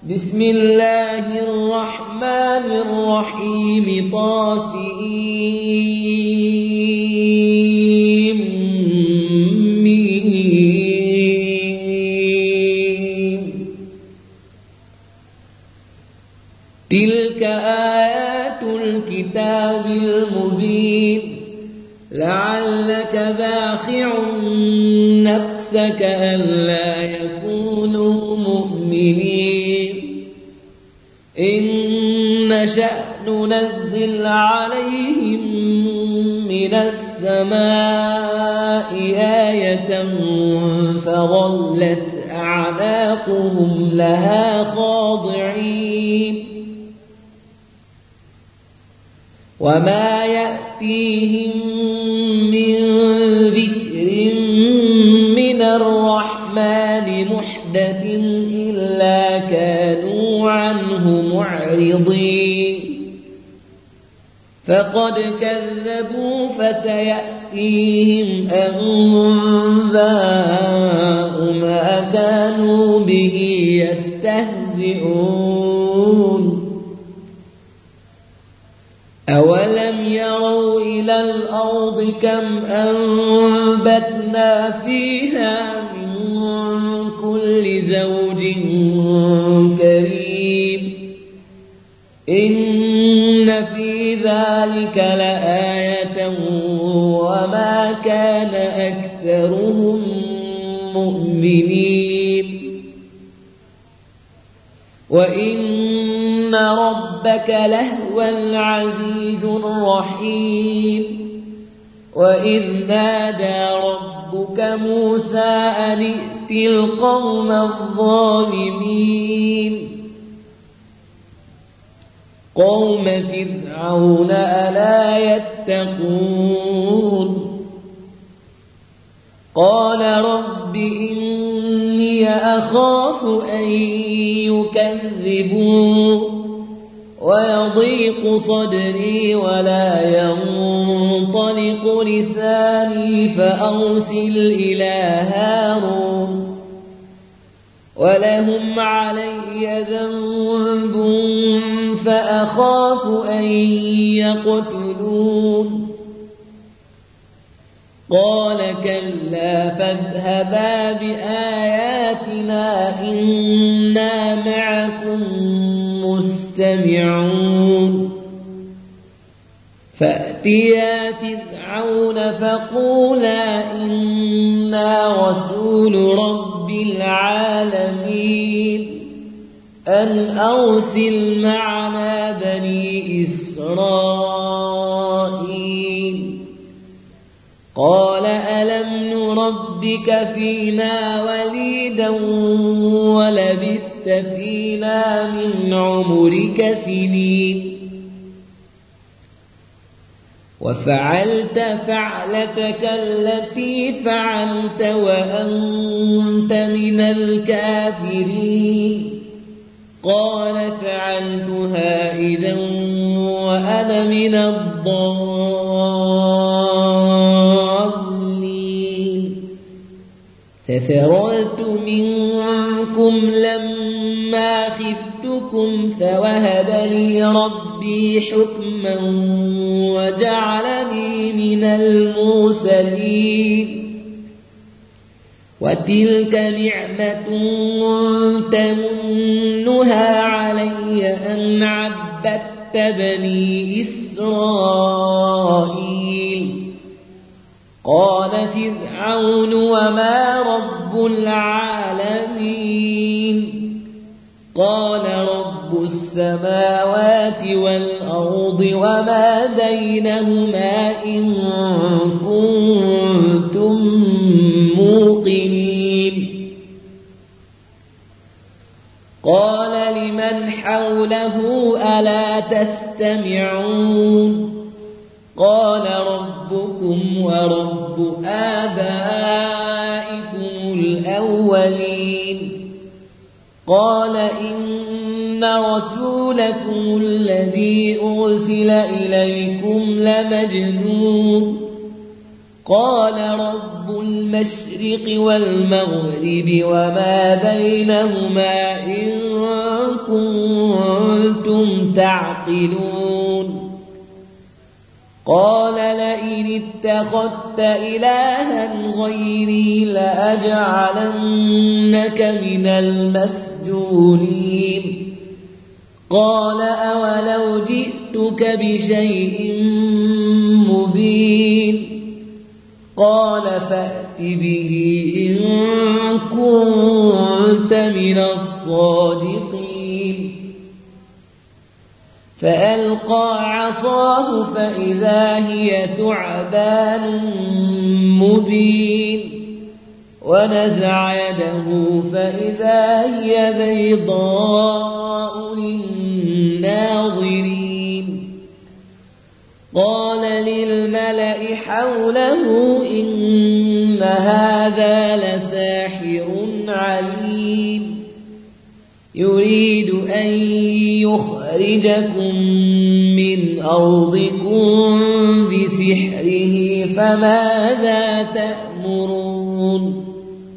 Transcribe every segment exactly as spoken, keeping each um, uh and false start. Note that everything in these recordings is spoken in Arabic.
بسم الله الرحمن الرحيم طاسيم تلك آيات الكتاب المبين لعلك باخع نفسك ألا يكونوا مؤمنين إن نشأ ننزل عليهم من السماء آية فظلت أعناقهم لها خاضعين وما يأتيهم من ذكر من الرحمن محدث إلا كانوا عنه معرضين فقد كذبوا فسيأتيهم أنباء ما كانوا به يستهزئون أولم يروا إلى الأرض كم أنبتنا فيها من كل زوج كريم إن في ذلك لآية وما كان أكثرهم مؤمنين وإن ربك لهو العزيز الرحيم وإذ نادى ربك موسى أن ائت القوم الظالمين قوم فرعون ألا يتقون قال رب إني أخاف أن يكذبون ويضيق صدري ولا ينطلق لساني فأرسل إلى هارون ولهم علي ذنب فأخاف أن يقتلون قال كلا فاذهبا بآياتنا إنا معكم مستمعون فأتيا فرعون فقولا إنا رسول رب العالمين أن أرسل معنا بني إسرائيل قال ألم نربك فينا وليدا ولبثت فينا من عمرك سنين وفعلت فعلتك التي فعلت وأنت من الكافرين قال فعلتها إذا وأنا من الضالين ففررت منكم لما خفتكم فوهب لي ربي حكما وجعلني من المرسلين وتلك نعمة تمنها علي أن عبدت بني إسرائيل قال فرعون وما رب العالمين قال رب السماوات والأرض وما بينهما إن كنتم موقنين قال لمن حوله ألا تستمعون قال ربكم ورب آبائكم الأولين قال إن رسولكم الذي أرسل إليكم لمجنون قال رب المشرق والمغرب وما بينهما إن كنتم تعقلون قال لئن اتخذت إلها غيري لأجعلنك من المسجونين قال أولو جئتك بشيء مبين قال فأت به إن كنت من الصادقين فألقى عصاه فإذا هي ثعبان مبين ونزع يده فإذا هي بيضاء للناظرين قال للملأ حوله إن هذا لساحر عليم يريد أن يخرجكم من أرضكم بسحره فماذا تأمرون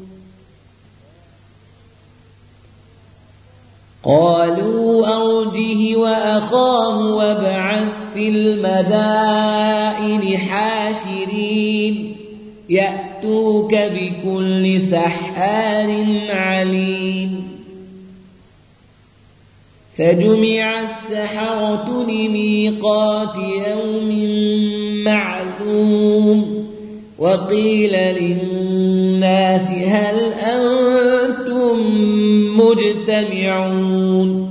قالوا أرجه وأخاه وابعث في المدائن حاشرين يأتوك بكل سحار عليم فجمع السحرة لميقات يوم معلوم وقيل للناس هل أنتم مجتمعون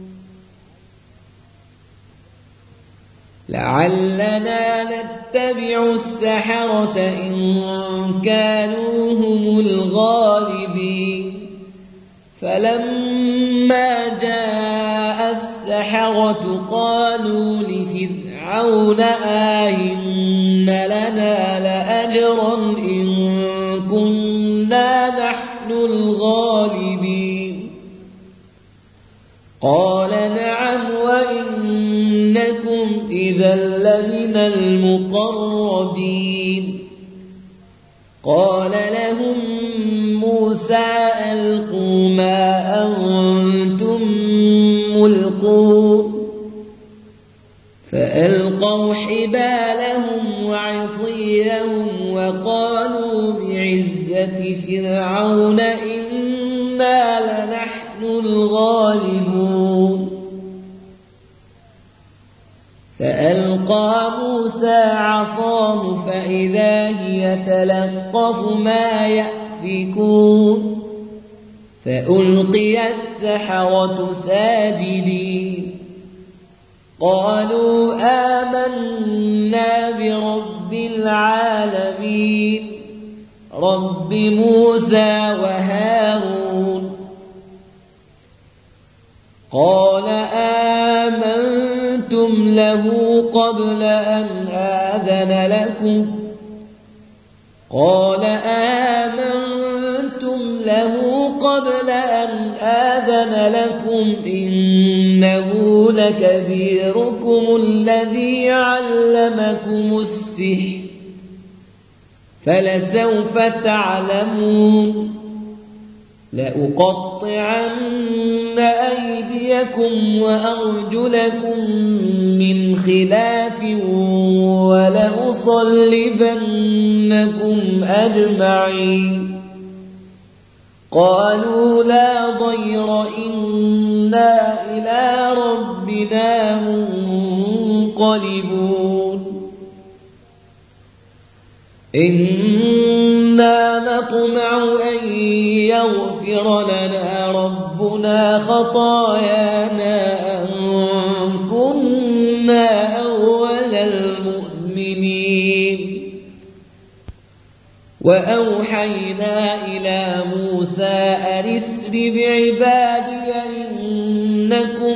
لعلنا نتبع السحرة إن كانوا هم الغالبين فلما جاء السحرة قالوا لفرعون آئن لنا لأجرا إن كنا نحن الغالبين قال نعم وإنكم إذا لمن المقربين قال لهم موسى ألقوا ما أنتم ملقون فألقوا حبالهم وعصيهم وقالوا بعزة فرعون إنا لنحن الغالبون فألقى موسى عصاه فإذا هي تلقف ما يأفكون فألقي السحرة ساجدين قالوا آمنا برب العالمين رب موسى وهارون قال آمنتم له قبل أن آذن لكم قال آمنتم له قبل أن آذن لكم إنه لكبيركم الذي علمكم السحر فلسوف تعلمون لأقطعن أيديكم وأرجلكم من خلاف ولأصلبنكم أجمعين قالوا لا ضير إنا إلى ربنا منقلبون إنا نطمع أن يغفر لنا ربنا خطايانا أن كنا أول المؤمنين وأوحينا إلى موسى أن اسر بعبادي إنكم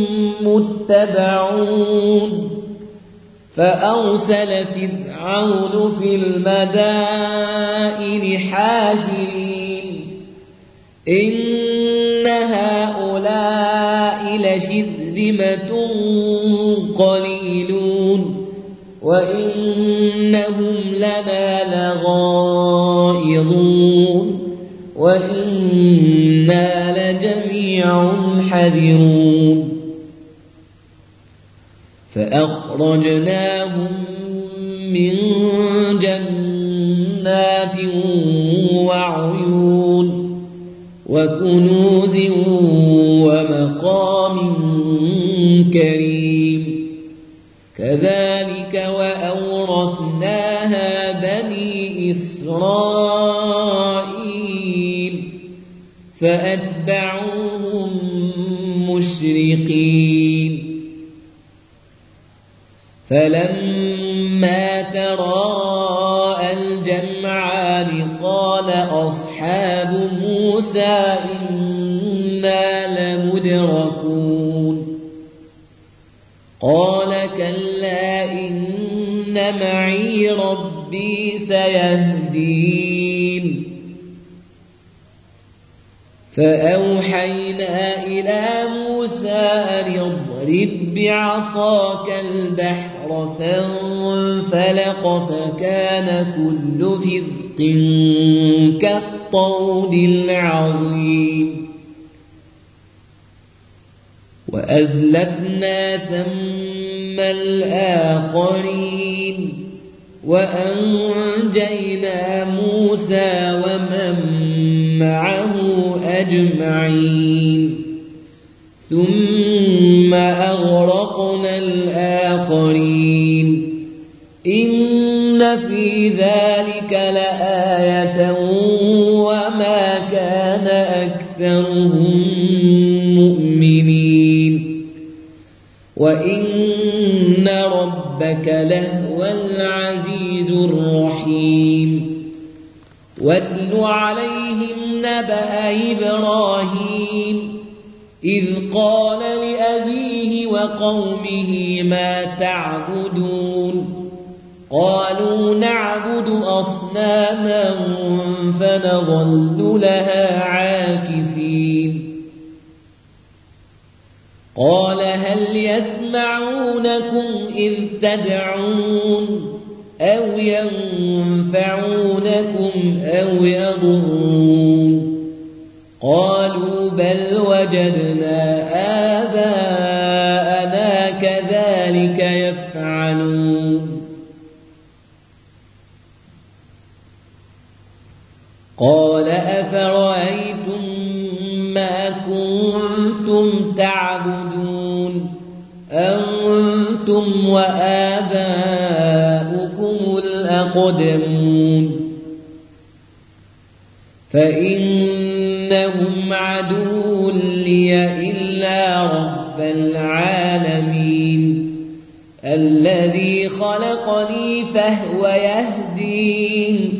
متبعون فأرسل فرعون في المدائن حاشرين إن هؤلاء لشرذمة قليلون وإنهم لنا لغائظون وإنا لجميع حذرون فأخرجناهم من جنات وعيون وكنوز ومقام كريم كذلك وأورثناها بني إسرائيل فأتبعوهم مشرقين فلما تراءى الجمعان قال أصحاب موسى إنا لمدركون قال كلا إن معي ربي سيهدين فأوحينا إلى موسى أن اضرب بعصاك البحر فانفلق فكان كل فرق كالطود العظيم وأزلفنا ثم الآخرين وأنجينا موسى ومن معه أجمعين ثم أغرقنا الآخرين إن في ذلك لآية وما كان أكثرهم مؤمنين وإن ربك لهو العزيز الرحيم واتل عليهم نبأ إبراهيم إذ قال لأبيه وقومه ما تعبدون قالوا نعبد أصناما فنظل لها عاكفين قال هل يسمعونكم إذ تدعون أو ينفعونكم أو يضرون قالوا بل وجدنا آباءنا كذلك يفعلون قال أفرأيتم ما كنتم تعبدون أنتم وآباؤكم الأقدمون فإنهم عدو لي إلا رب العالمين الذي خلقني فهو يهدين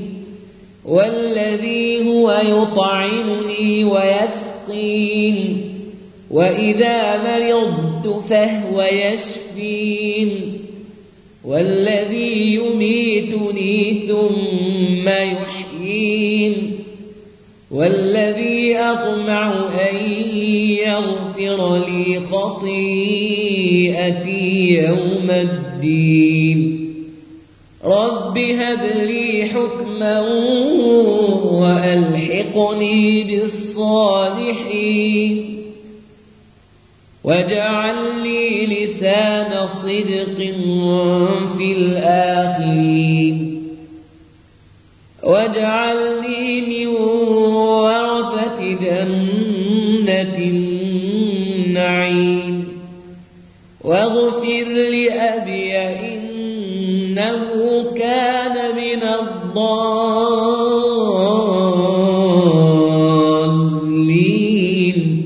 والذي هو يطعمني ويسقين وإذا مرضت فهو يشفين والذي يميتني ثم يحيين والذي أطمع أن يغفر لي خطيئتي يوم الدين رب هب لي حكما وألحقني بالصالحين واجعل لي لسان صدق في الآخرين واجعلني من ورثة جنة النعيم واغفر لأبي إنه كان من الضالين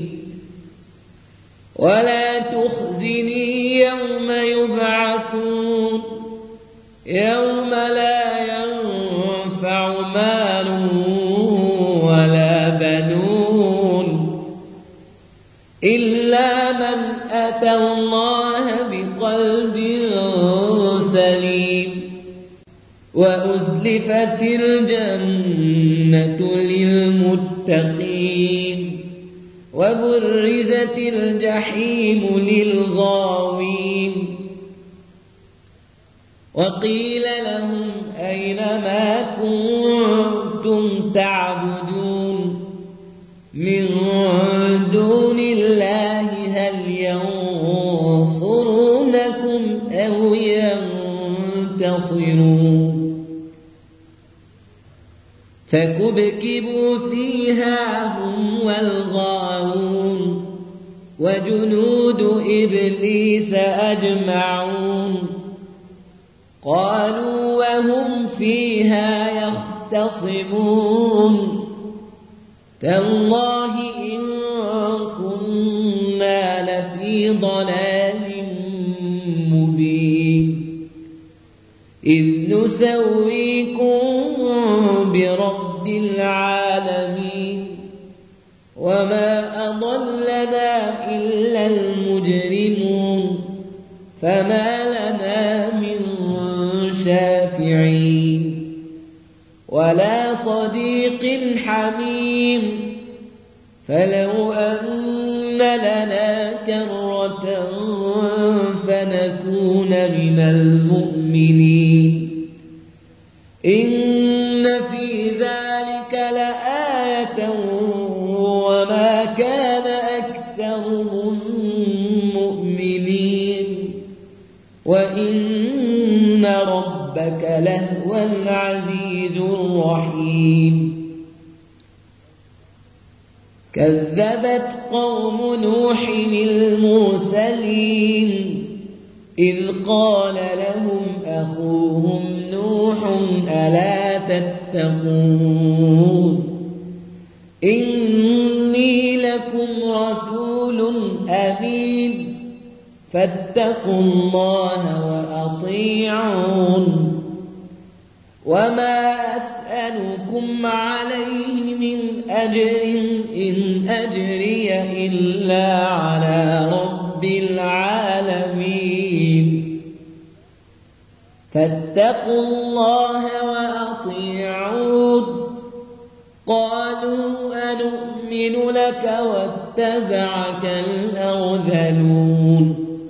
ولا تخزني يوم يبعثون يوم لا ينفع مال ولا بنون إلا من أتى الله بقلب سليم وأزلفت الجنة للمتقين وبرزت الجحيم للغاوين وقيل لهم أين ما كنتم تعبدون من دون الله هل ينصرونكم أو ينتصرون فكبكبوا فيها هم والغاوون وجنود إبليس أجمعون قالوا وهم فيها يختصمون تالله إن كنا لفي ضلال مبين إذ نسويكم برب العالمين وما أضلنا إلا المجرمون فما لنا من شافعين ولا صديق حميم فلو أن لنا كرة فنكون من المؤمنين إن في ذلك لآية وما كان أكثرهم مؤمنين وإن ربك لهو العزيز الرحيم كذبت قوم نوح المرسلين إذ قال لهم أخوهم نوح ألا تتقون إني لكم رسول أمين فاتقوا الله وأطيعون وما أسألكم عليه من أجر إن أجري إلا على رب العالمين فاتقوا الله وأطيعون قالوا أنؤمن لك واتبعك الأرذلون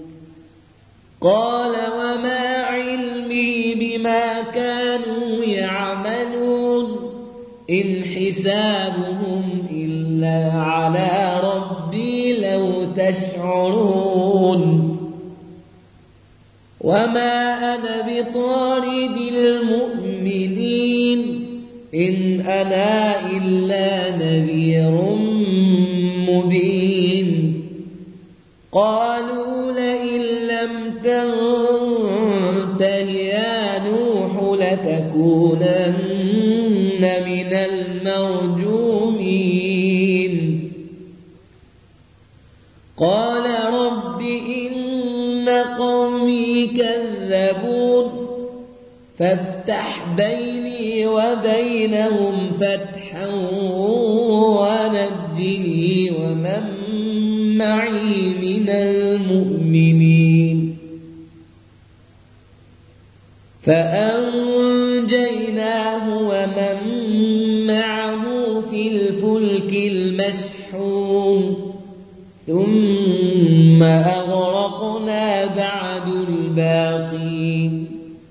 قال وما علمي بما كانوا يعملون إن حسابهم إلا على ربي لو تشعرون وما أنا بطارد المؤمنين إن أنا إلا نذير مبين قالوا لئن لم تنته يا نوح لتكونن من المرجومين قال رب إن قومي كذبون فافتح بيني وبينهم فتحا ونجني ومن معي من المؤمنين فأنجيناه ومن معه في الفلك المشحون ثم أغرقنا بعد الباقين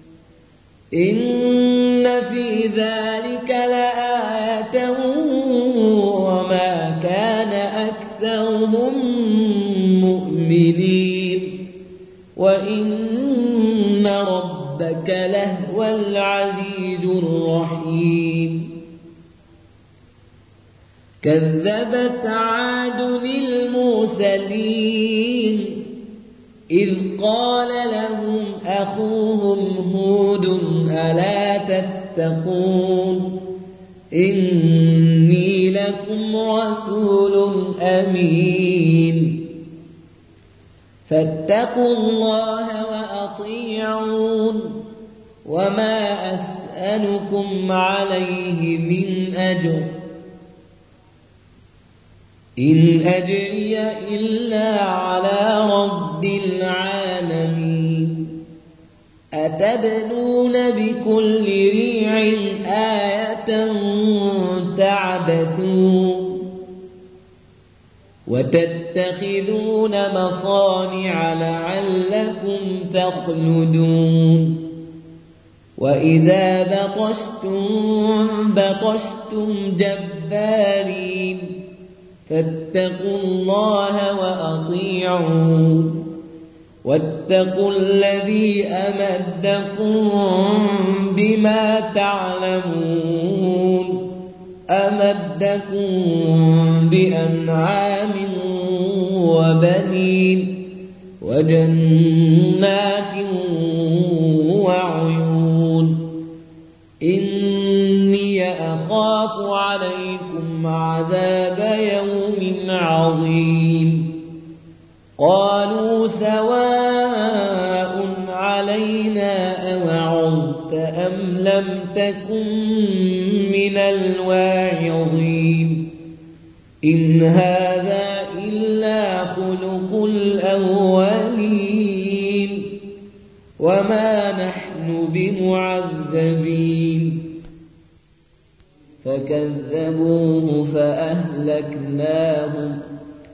إن في ذلك لآية وما كان أكثرهم مؤمنين وإن ربك لهو العزيز الرحيم كذبت عاد المرسلين إذ قال لهم أخوهم هود ألا تتقون إني لكم رسول أمين فاتقوا الله وأطيعون وما أسألكم عليه من أجر إن أجري إلا على رب العالمين أتبنون بكل ريع آية تعبثون وتتخذون مصانع لعلكم تخلدون وإذا بطشتم بطشتم جبارين فاتقوا الله وأطيعون واتقوا الذي أمدكم بما تعلمون أمدكم بأنعام وبنين وجنات وعيون إني أخاف عليكم عذاب يوم عظيم قالوا سواء علينا أوعظت أم لم تكن من الواعظين إن هذا إلا خلق الأولين وما نحن بمعذبين فكذبوه فأهلكناهم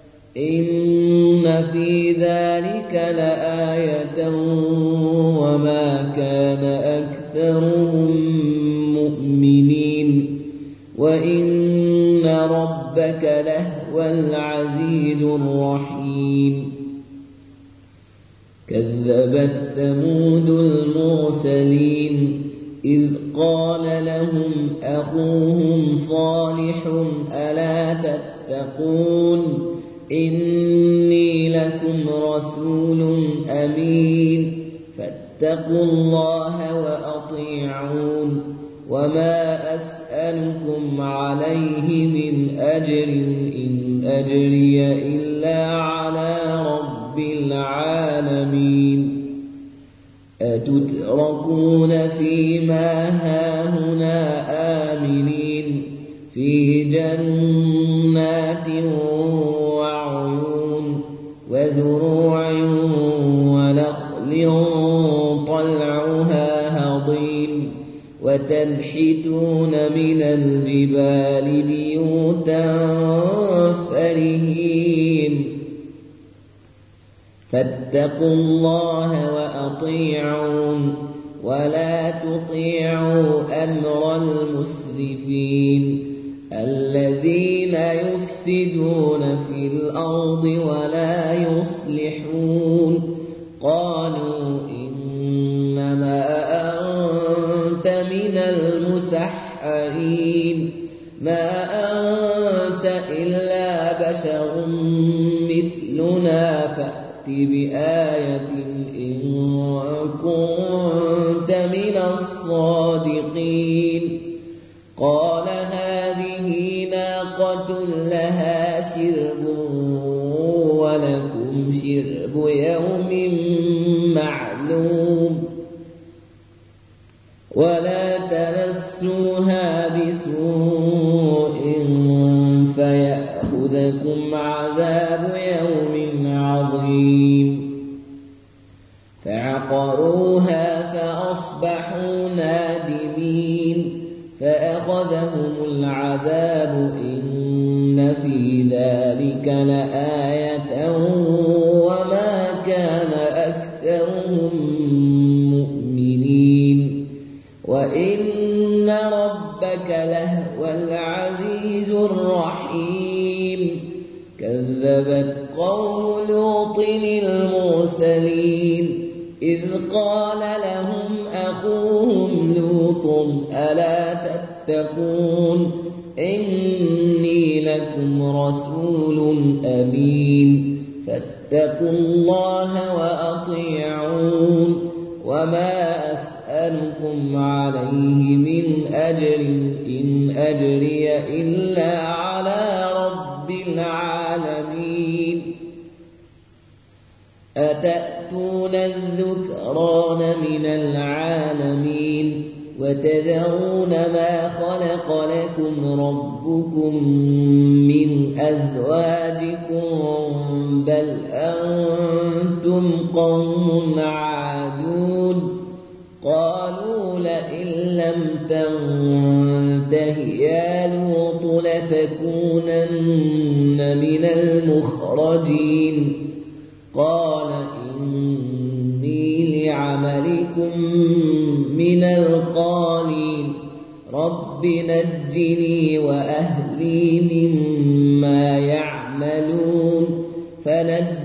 إن في ذلك لآية وما كان أكثرهم مؤمنين وإن ربك لهو العزيز الرحيم كذبت ثمود المرسلين إذ قال لهم أخوهم صالح ألا تتقون إني لكم رسول أمين فاتقوا الله وأطيعون وما أسألكم عليه من أجر إن أجري إلا على رب العالمين أتتركون فيما هاهنا آمنين في جنات وعيون وزروع ونخل طلعها هضيم وتنحتون من الجبال بيوتا فرهين فاتقوا الله وأطيعون ولا تطيعوا أمر المسرفين الذين يفسدون في الأرض ولا يصلحون قالوا إنما أنت من المسحرين ما أنت إلا بشر مثلنا فأت بآية إن كنت من الصادقين قال هذه ناقة لها شرب ولكم شرب يوم معلوم ولا تمسوها بسوء فيأخذكم عذاب يوم عظيم فعقروها فأصبحوا نادمين فأخذهم العذاب إن في ذلك لآية وما كان أكثرهم مؤمنين وإن ربك لهو العزيز الرحيم كذبت قوم لوط المرسلين إذ قال لهم أخوهم لوط ألا تتقون إني لكم رسول أمين فاتقوا الله وأطيعون وما أسألكم عليه من أجر إن أجري إلا على رب العالمين أتأتون الذكران من العالمين وتذرون ما خلق لكم ربكم من أزواجكم بل أنتم قوم عادون قالوا لئن لم تنته يا لوط لتكونن من المخرجين قال إني لعملكم من القالين رب نجني وأهلي مما يعلمون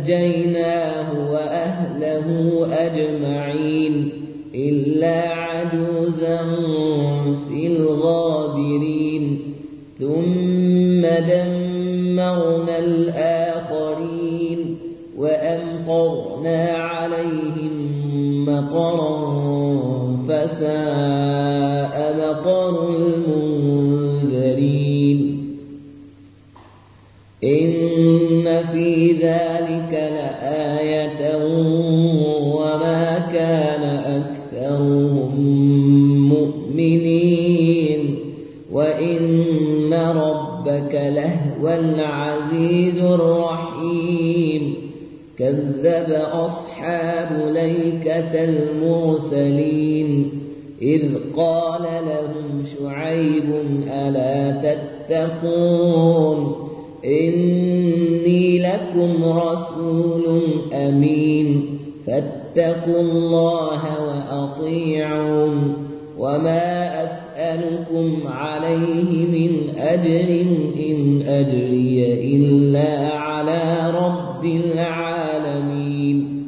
فنجيناه وأهله أجمعين إلا عجوزا في الغابرين ثم دمرنا الآخرين وأمطرنا عليهم مطرا فساء مطر المنذرين إن في ذلك لآية وما كان أكثرهم مؤمنين وإن ربك لهو العزيز الرحيم كذب أصحاب الأيكة المرسلين إذ قال لهم شعيب ألا تتقون إني لكم رسول أمين فاتقوا الله وأطيعون وما أسألكم عليه من أجر إن أجري إلا على رب العالمين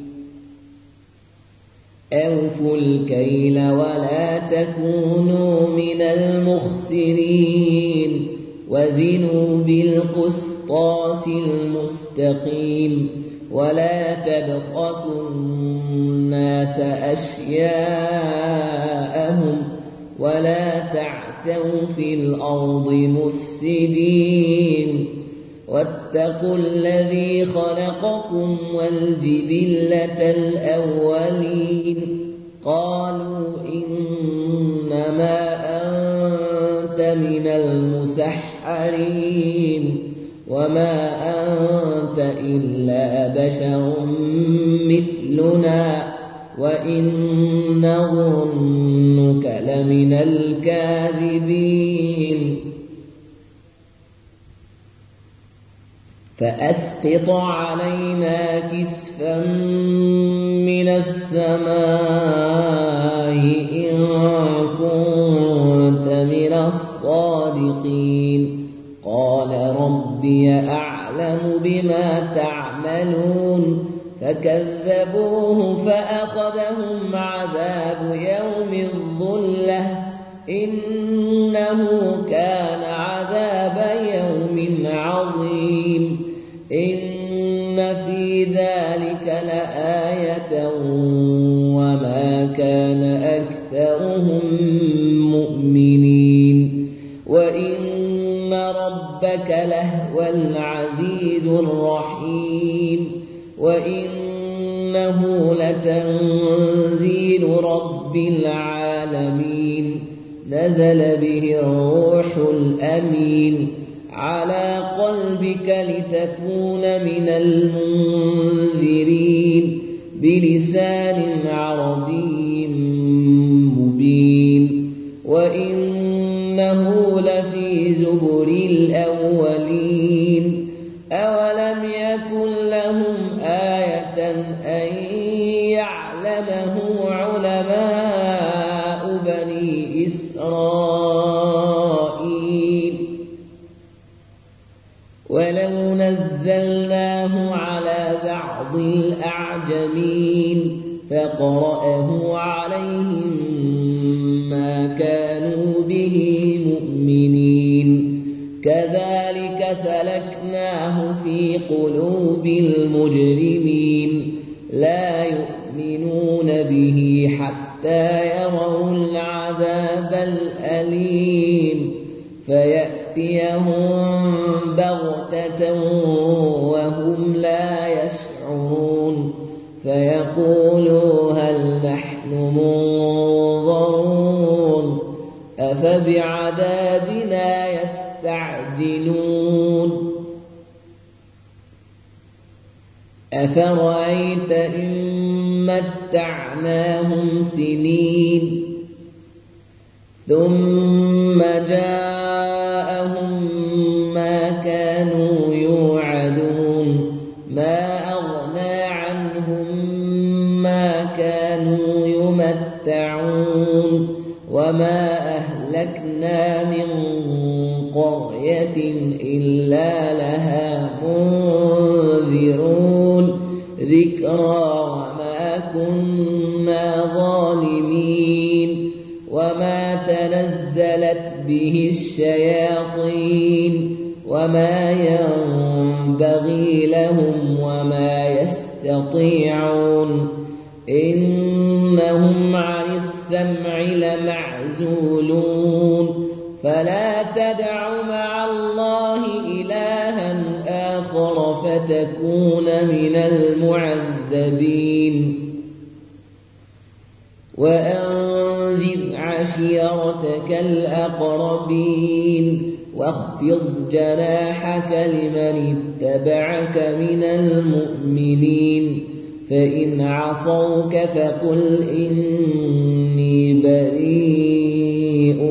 أوفوا الكيل ولا تكونوا من المخسرين وزنوا بالقسطاس المستقيم ولا تبخسوا الناس أشياءهم ولا تعثوا في الأرض مفسدين واتقوا الذي خلقكم والجبلة الأولين قالوا إنما أنت من المسحرين وما أنت إلا بشر مثلنا وإن نظنك لمن الكاذبين فأسقط علينا كسفا من السماء إن كنت من الصادقين قال ربي أعلم بما تعملون فكذبوه فأخذهم عذاب يوم الظلة إنه كان عذاب يوم عظيم إن في ذلك لآية وما كان أكثرهم مؤمنين وإن ربك لهو العزيز الرحيم وإنه لتنزيل رب العالمين نزل به الروح الأمين على قلبك لتكون من المنذرين بلسان عربي مبين وإنه لفي زبر الأولين أولم يكن لهم آية أن يعلمه علماء بني إسرائيل ولو نزلناه على بعض الأعجمين فقرأه عليهم ما كانوا به مؤمنين كذلك سلكناه في قلوب المجرمين لا يؤمنون به حتى يروا العذاب الأليم فيأتيهم بغتة وهم لا يشعرون فيقولوا هل نحن منظرون أفبعذابنا يستعجلون أفرأيت إن متعناهم سنين ثم جاءهم ما كانوا يوعدون ما أغنى عنهم ما كانوا يمتعون وما أهلكنا من قرية إلا لها منذرون ذكرى وما كنا ظالمين وما تنزلت به الشياطين وما ينبغي لهم وما يستطيعون إنهم عن السمع لمعزولون فلا تدع مع الله إلها آخر فتكون من المعذبين وأنذر عشيرتك الأقربين واخفض جناحك لمن اتبعك من المؤمنين فإن عصوك فقل إني بريء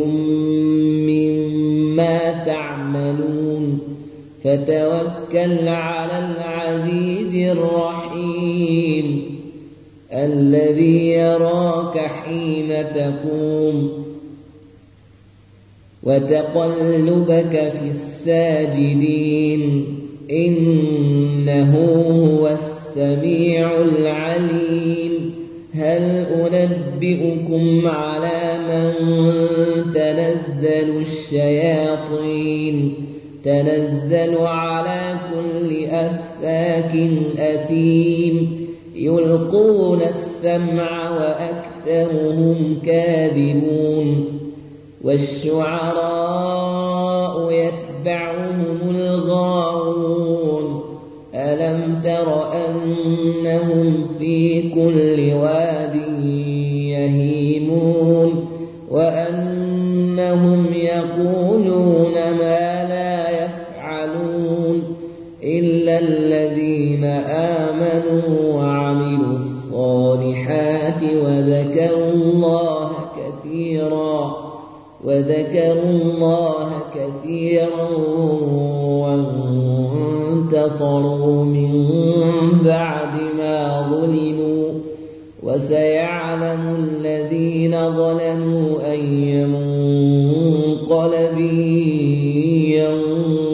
مما تعملون فتوكل على العزيز الرحيم الذي يراك حين تقوم وتقلبك في الساجدين إنه هو السميع العليم هل أنبئكم على من تنزل الشياطين تنزل على كل أفاك أثيم يلقون السمع وأكثرهم كاذبون والشعراء يتبعهم الغاوون ألم تر أنهم في كل واد يهيمون وأنهم يقولون ما لا يفعلون إلا الذين آمنوا وعملوا الصالحات وذكروا الله كثيرا وذكروا الله كثيرا وانتصروا من بعد ما ظلموا وسيعلم الذين ظلموا أي منقلب ينقلبون